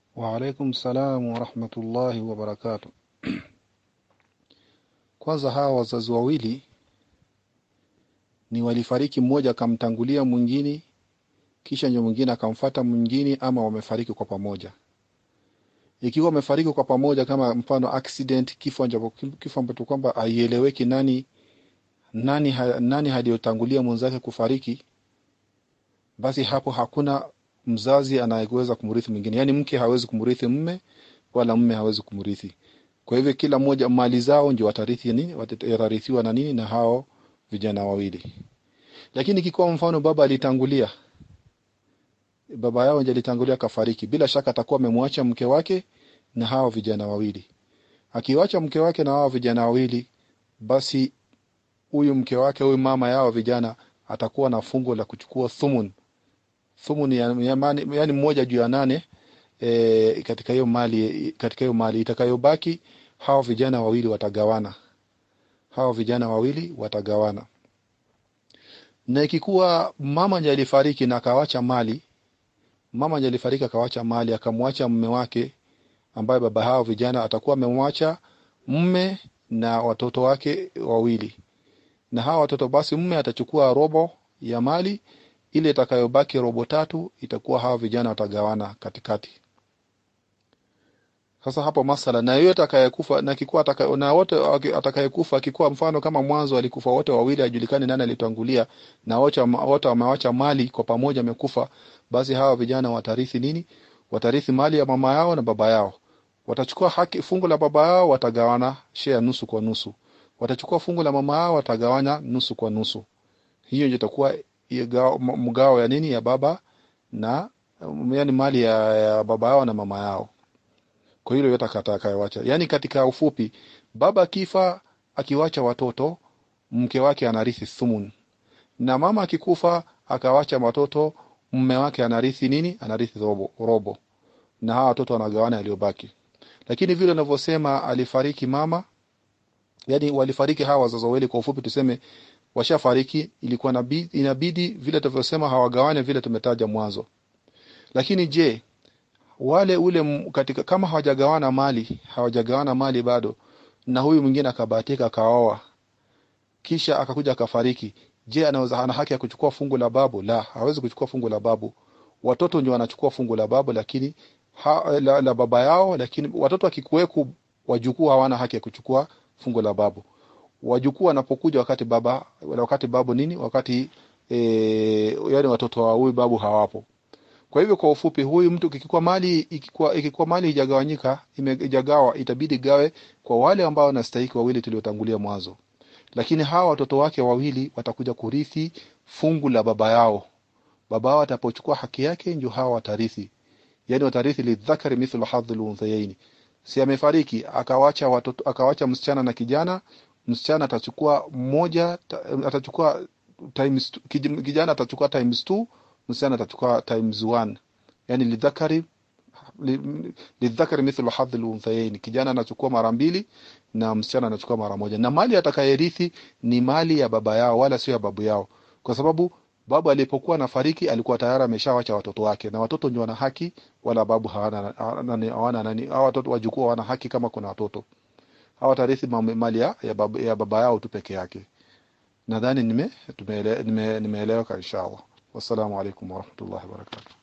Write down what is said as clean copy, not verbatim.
Wa alaikum salam wa rahmatullahi wa barakatuh. Kwanza hawa wazazi wawili ni walifariki, mmoja akamtangulia mwingine kisha ndio mwingine akamfuata mwingine, ama wamefariki kwa pamoja. Ikiwa wamefariki kwa pamoja, kama mfano accident, kifo ambacho kwamba haieleweki nani aliyotangulia mwenzake kufariki, basi hapo hakuna mzazi anayeweza kumrithi mwingine. Yani mke hawezi kumrithi mume wala mume hawezi kumrithi. Kwa hivyo kila mmoja mali zao ndio watarithi nini, watarithiwa na nini, na hao vijana wawili. Lakini kikuwa mfano baba alitangulia, baba yao ndiye alitangulia kafariki, bila shaka atakuwa amemwacha mke wake na hao vijana wawili. Akiwacha mke wake na hao vijana wawili, basi huyu mke wake, huyu mama yao vijana, atakuwa na fungo la kuchukua thumun. Thumun yani mmoja juu ya 8 katika hiyo mali itakayobaki, hao vijana wawili watagawana. Na ikikuwa mama ndiye alifariki na akawacha mali, akamwacha mume wake ambaye baba hao vijana, atakuwa amemwacha mume na watoto wake wawili. Na hao watoto, basi mume atachukua robo ya mali, ile itakayobaki robo 3 itakuwa hao vijana watagawana katikati. Sasa hapo masala, na yote atakayekufa na kikuwa na wote atakayekufa, akikuwa mfano kama mwanzo alikufa wote wawili, hajulikani nani alitangulia, na wote wamewacha mali kwa pamoja wamekufa, basi hawa vijana watarithi nini? Watarithi mali ya mama yao na baba yao. Watachukua haki, fungu la baba yao watagawana share nusu kwa nusu. Watachukua fungu la mama yao watagawana nusu kwa nusu. Hiyo ndio itakuwa mgao ya nini, ya baba na yani mali ya baba yao na mama yao. Kwa hilo yote atakayoacha. Yani katika ufupi, baba kifa akiwacha watoto, mke wake anarithi thumun. Na mama akikufa akawacha watoto, mume wake anarithi nini? Anarithi robo. Na hawa watoto wanagawana yaliyobaki. Lakini vile ninavyosema alifariki mama, yani walifariki hawa wazazi wawili, kwa ufupi tuseme washafariki, ilikuwa inabidi vile tulivyosema hawagawane vile tumetaja mwanzo. Lakini je, katika kama hawajagawana mali bado, na huyu mwingine akabahatika akaoa kisha akakuja akafariki, je, ana haki ya kuchukua fungu la babu? La, hawezi kuchukua fungu la babu. Watoto ndio wanachukua fungu la babu, lakini la baba yao. Lakini watoto akikuweku, wajukuu hawana haki ya kuchukua fungu la babu. Wajukuu wanapokuja wakati babu nini, yani watoto wa huyu babu hawapo. Kwa hivyo kwa ufupi, huyu mtu ikikuwa mali hijagawanyika, imejagawa, itabidi gawe kwa wale ambao wanastahili, wawili tuliotangulia mwanzo. Lakini hawa watoto wake wawili watakuja kurithi fungu la baba yao. Baba yao atapochukua haki yake, ndio hawa watarithi. Yani watarithi lidhakari mithlu hadhil unthayaini. Si amefariki akawacha msichana na kijana, msichana atachukua times 2, kijana atachukua times 2, msichana atachukua times 1. Yani lidhakari mithlu hadhil unthayaini, kijana anachukua mara 2 na msichana anachukua mara 1. Na mali atakayerithi ni mali ya baba yao, wala sio ya babu yao, kwa sababu babu alipokuwa anafariki alikuwa tayari ameshawacha watoto wake, na watoto ndio wana haki, wala babu hawana nani. Hao watoto wajukuu wana haki kama kuna watoto. Hawa tarithi mali ya baba yao tu peke yake. Nadhani nimeeleweka inshallah. Wassalamu alaykum wa rahmatullahi wa barakatuh.